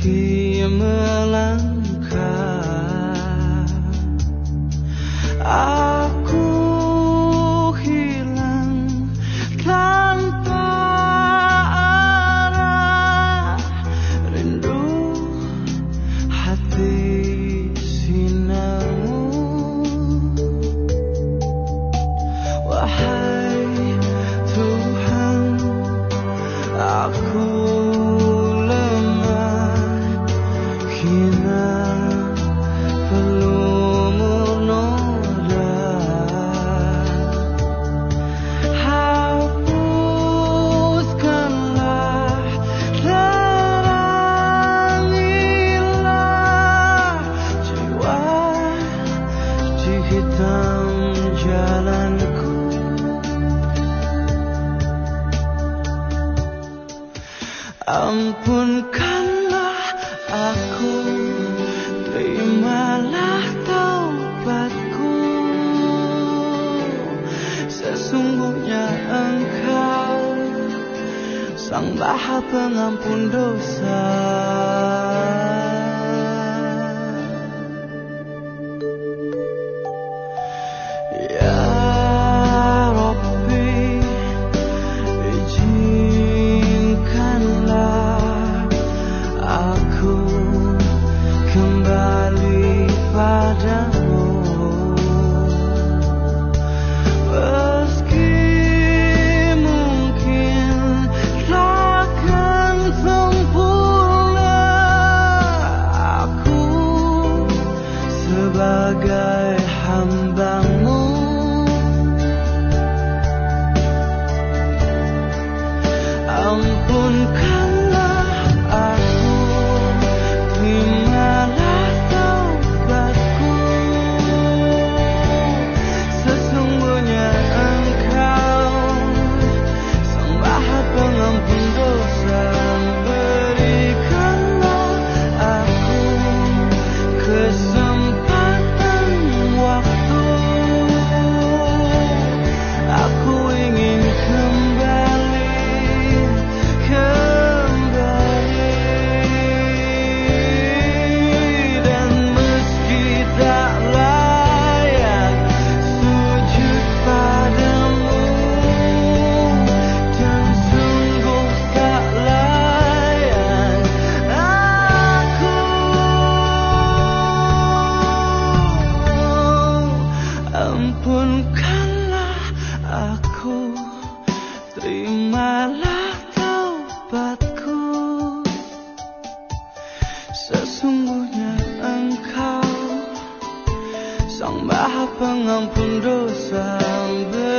meski melangkah, aku hilang tanpa arah, rindu hati sinarmu. Wahai Tuhan, aku lemah hina, pelumur noda. Hapuskanlah, terangilah jiwa di hitam jalanku. Ampunkanlah aku, terimalah taubatku. Sesungguhnya Engkau Sang Maha Pengampun dosa. Ya Rabbi, izinkanlah aku kembali padamu, meski mungkin takkan sempurna. Aku sebagai hamba-Mu, ampunkanlah aku, terimalah taubatku. Sesungguhnya Engkau Sang Maha Pengampun dosa. Berikanlah aku kesempatan waktu, aku ingin kembali dan meski tak layak sujud padamu, dan sungguh tak layak aku, ampunkanlah aku, terimalah taubatku. Sesungguhnya Engkau Sang Maha Pengampun dosa.